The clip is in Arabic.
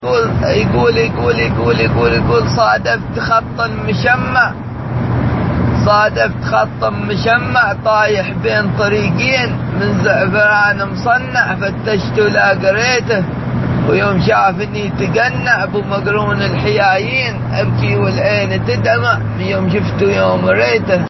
يقول صادفت خط مشمع طايح بين طريقين من زعفران مصنع، فتشته لا قريته، ويوم شافني تقنع بمقرون الحيايين، أبكي والعين تدمع يوم شفته يوم ريته.